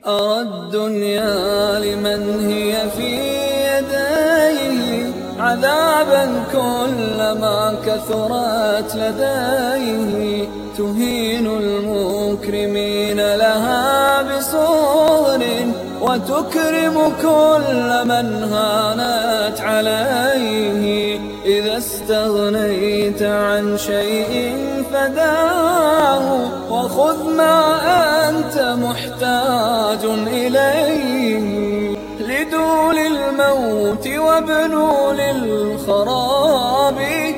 أرى الدنيا لمن هي في يديه عذابا كلما كثرت لديه، تهين المكرمين لها بصغر وتكرم كل من هانت عليه. إذا استغنيت عن شيء فداه وخذ ما أنت محتاج إليه. لدول الموت وابنوا للخراب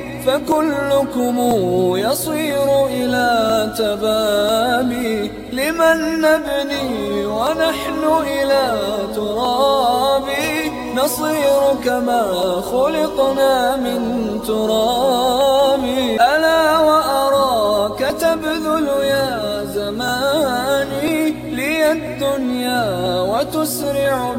فكلكم يصير إلى تباب. لمن نبني ونحن إلى تراب، نصير كما خلقنا من تراب. ألا وأراك تبذل يا زماني لي الدنيا وتسرع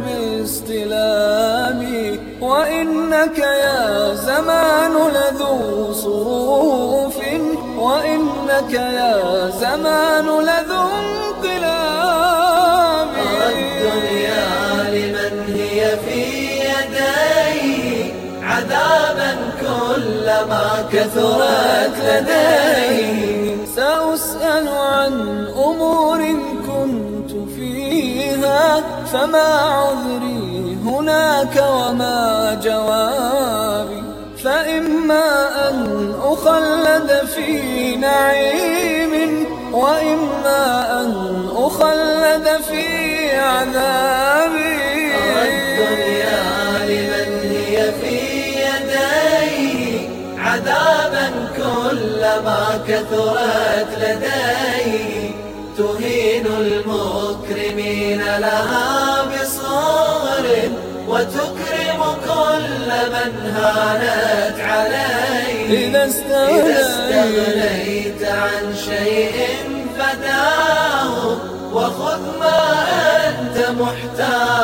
باستلامي، وإنك يا زمان لذو صروف، وإنك يا زمان لذو انقلاب. الدنيا لمن هي في يديه عذابا كلما كثرت لديه. سأسأل عن أمور كنت فيها، فما عذري هناك وما جوابي. فإما أن أخلد في نعيم، وإما أن أخلد في عذابي. الدنيا لمن هي في يديه عذابا كلما كثرت لديه، تهين المكرمين لها بصغر وتكرم كل من هانت عليه. إذا استغنيت عن شيء فداه وخذ ما أنت محتاج